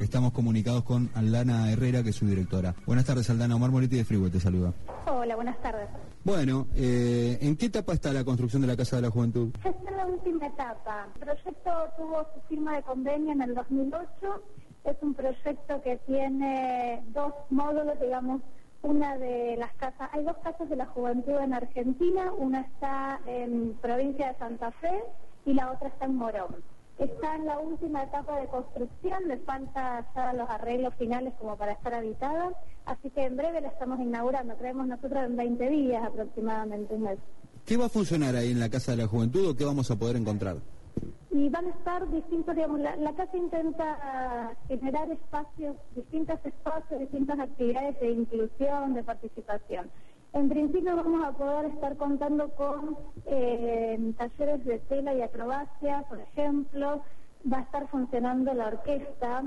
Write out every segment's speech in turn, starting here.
Estamos comunicados con Aldana Herrera, que es su directora. Buenas tardes, Aldana. Omar Moretti de Freeway te saluda. Hola, buenas tardes. Bueno, ¿en qué etapa está la construcción de la Casa de la Juventud? Está en la última etapa. El proyecto tuvo su firma de convenio en el 2008. Es un proyecto que tiene dos módulos, digamos, una de las casas. Hay dos casas de la juventud en Argentina. Una está en provincia de Santa Fe y la otra está en Morón. Está en la última etapa de construcción, le falta ya los arreglos finales como para estar habitada, así que en breve la estamos inaugurando, creemos nosotros en 20 días aproximadamente, un mes. ¿Qué va a funcionar ahí en la Casa de la Juventud o qué vamos a poder encontrar? Y van a estar distintos, digamos, la casa intenta generar espacios, distintas actividades de inclusión, de participación. En principio vamos a poder estar contando con talleres de tela y acrobacia, por ejemplo. Va a estar funcionando la orquesta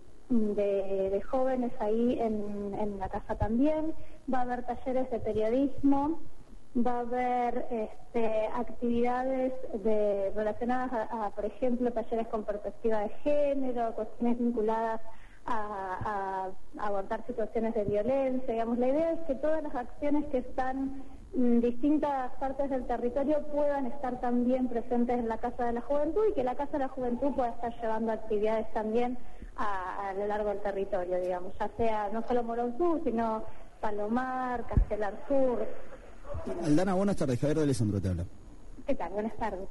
de jóvenes ahí en la casa también. Va a haber talleres de periodismo. Va a haber actividades relacionadas a, por ejemplo, talleres con perspectiva de género, cuestiones vinculadas a abordar situaciones de violencia. Digamos, la idea es que todas las acciones que están en distintas partes del territorio puedan estar también presentes en la Casa de la Juventud y que la Casa de la Juventud pueda estar llevando actividades también a lo largo del territorio, digamos, ya sea no solo Morón Sur, sino Palomar, Castelar Sur. Aldana, buenas tardes. Javier de Alessandro te habla. ¿Qué tal? Buenas tardes.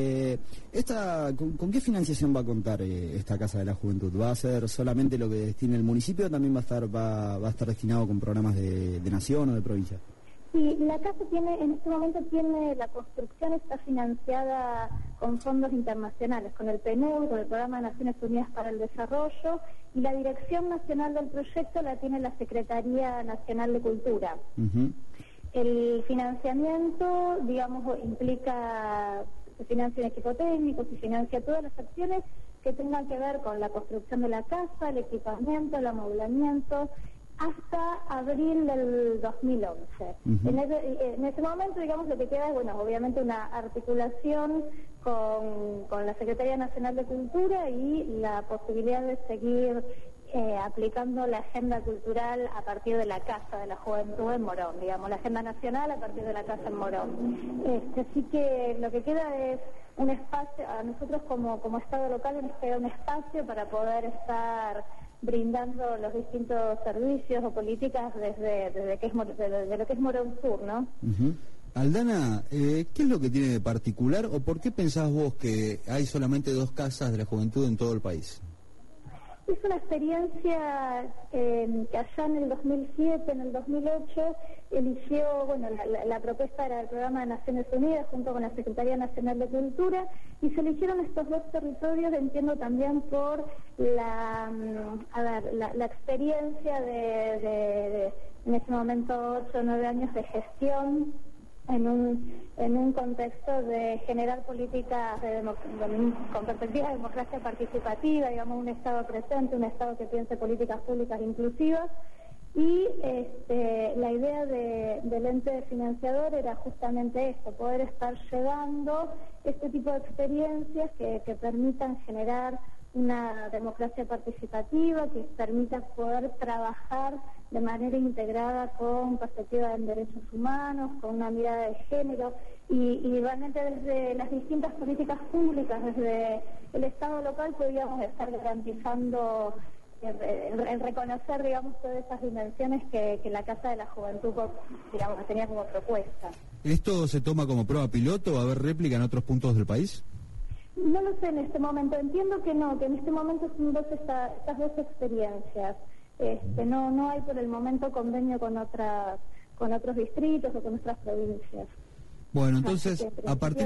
¿Con qué financiación va a contar esta Casa de la Juventud? ¿Va a ser solamente lo que destine el municipio o también va a estar destinado con programas de nación o de provincia? Sí, la casa en este momento la construcción está financiada con fondos internacionales, con el PNUD, con el Programa de Naciones Unidas para el Desarrollo, y la dirección nacional del proyecto la tiene la Secretaría Nacional de Cultura. Uh-huh. El financiamiento, digamos, implica, se financia un equipo técnico, se financia todas las acciones que tengan que ver con la construcción de la casa, el equipamiento, el amoblamiento, hasta abril del 2011. Uh-huh. En ese momento, digamos, lo que queda es, bueno, obviamente una articulación con la Secretaría Nacional de Cultura y la posibilidad de seguir aplicando la agenda cultural a partir de la Casa de la Juventud en Morón, digamos, la agenda nacional a partir de la casa en Morón. Así que lo que queda es un espacio, a nosotros como Estado local nos queda un espacio para poder estar brindando los distintos servicios o políticas desde lo que es Morón Sur, ¿no? Uh-huh. Aldana, ¿qué es lo que tiene de particular o por qué pensás vos que hay solamente dos casas de la juventud en todo el país? Es una experiencia que allá en el 2007, en el 2008, eligió, bueno, la propuesta era el Programa de Naciones Unidas junto con la Secretaría Nacional de Cultura, y se eligieron estos dos territorios, entiendo también por la experiencia de en ese momento 8 o 9 años de gestión en un contexto de generar políticas con perspectiva de democracia participativa, digamos, un Estado presente, un Estado que piense políticas públicas inclusivas, y la idea del ente financiador era justamente esto, poder estar llevando este tipo de experiencias que permitan generar una democracia participativa, que permita poder trabajar de manera integrada con perspectiva en derechos humanos, con una mirada de género, y realmente desde las distintas políticas públicas, desde el Estado local, podríamos estar garantizando el reconocer, digamos, todas esas dimensiones que la Casa de la Juventud, digamos, tenía como propuesta. ¿Esto se toma como prueba piloto? ¿Va a haber réplica en otros puntos del país? No lo sé en este momento, entiendo que no, que en este momento son estas dos experiencias. No hay por el momento convenio con otros distritos o con otras provincias. Bueno, entonces, ¿a partir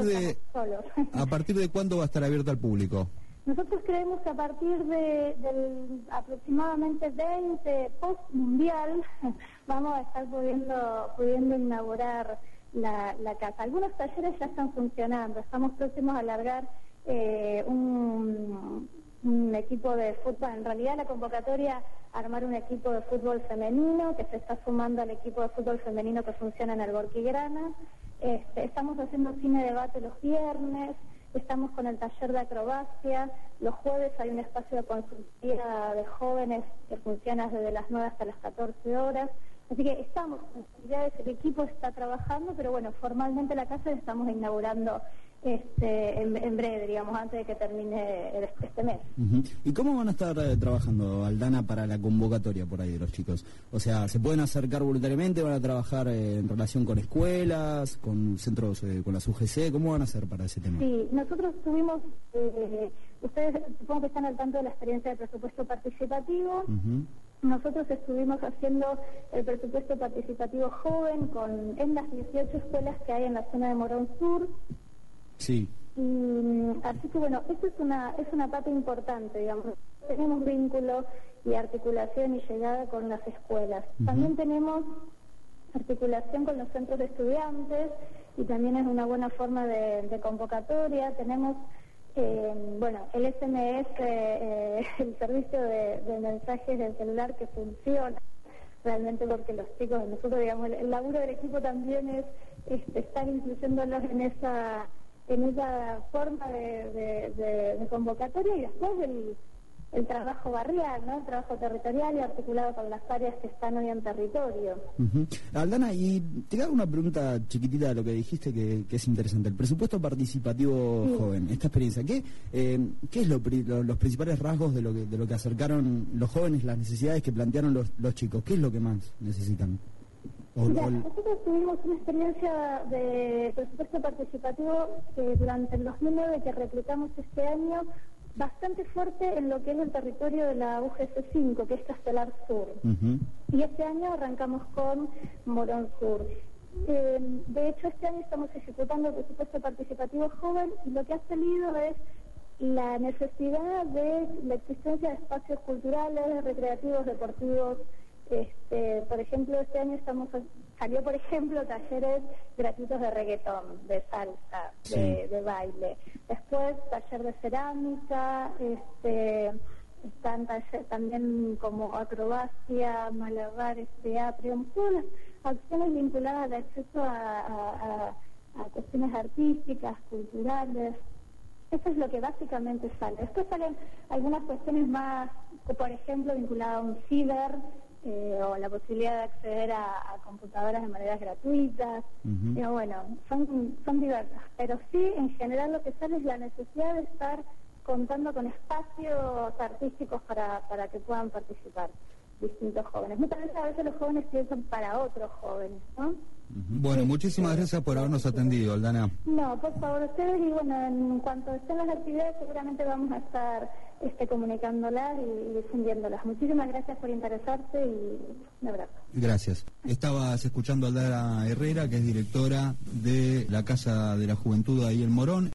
de cuándo va a estar abierto al público? Nosotros creemos que a partir del aproximadamente 20 post-mundial vamos a estar pudiendo inaugurar la casa. Algunos talleres ya están funcionando, estamos próximos a alargar un equipo de fútbol, en realidad la convocatoria armar un equipo de fútbol femenino que se está sumando al equipo de fútbol femenino que funciona en el Borquigrana. Estamos haciendo cine debate los viernes. estamos con el taller de acrobacia, los jueves hay un espacio de consultoría de jóvenes que funciona desde las 9 hasta las 14 horas. Así que estamos con actividades, el equipo está trabajando, pero bueno, formalmente la casa la estamos inaugurando en breve, digamos, antes de que termine este mes. ¿Y cómo van a estar trabajando, Aldana, para la convocatoria por ahí de los chicos? O sea, ¿se pueden acercar voluntariamente? ¿Van a trabajar en relación con escuelas, con centros, con las UGC? ¿Cómo van a hacer para ese tema? Sí, nosotros tuvimos, ustedes supongo que están al tanto de la experiencia del presupuesto participativo. Nosotros estuvimos haciendo el presupuesto participativo joven en las 18 escuelas que hay en la zona de Morón Sur. Sí. Así que bueno, eso es una parte importante, digamos. Tenemos vínculo y articulación y llegada con las escuelas. También tenemos articulación con los centros de estudiantes y también es una buena forma de convocatoria. Tenemos el SMS, el servicio de mensajes del celular que funciona realmente porque los chicos, nosotros digamos, el laburo del equipo también es estar incluyéndolos en esa forma de convocatoria y después el trabajo barrial, ¿no? El trabajo territorial y articulado con las áreas que están hoy en territorio. Aldana, y te hago una pregunta chiquitita de lo que dijiste que es interesante. El presupuesto participativo joven, esta experiencia, ¿qué es los principales rasgos de lo que acercaron los jóvenes, las necesidades que plantearon los chicos? ¿Qué es lo que más necesitan? Nosotros tuvimos una experiencia de presupuesto participativo durante el 2009 que replicamos este año bastante fuerte en lo que es el territorio de la UGC 5, que es Castelar Sur. Y este año arrancamos con Morón Sur. De hecho, este año estamos ejecutando el presupuesto participativo joven y lo que ha salido es la necesidad de la existencia de espacios culturales, recreativos, deportivos. Por ejemplo, este año salió por ejemplo tambires gratuitos de reggaetón, de salsa, de baile. Después taller de cerámica, están talleres también como acrobacia, malabares, teatro, todas las acciones vinculadas al acceso a cuestiones artísticas, culturales. Eso es lo que básicamente sale. Después salen algunas cuestiones más, por ejemplo, vinculadas a un ciber, o la posibilidad de acceder a computadoras de maneras gratuitas. Pero bueno, son diversas. Pero sí, en general lo que sale es la necesidad de estar contando con espacios artísticos para que puedan participar distintos jóvenes. Muchas veces a veces los jóvenes piensan para otros jóvenes, ¿no? Bueno, muchísimas gracias por habernos atendido, Aldana. No, por favor, ustedes, y bueno, en cuanto estén las actividades seguramente vamos a estar comunicándolas y difundiéndolas. Muchísimas gracias por interesarse y un abrazo. Gracias. Estabas escuchando a Aldana Herrera, que es directora de la Casa de la Juventud ahí en Morón.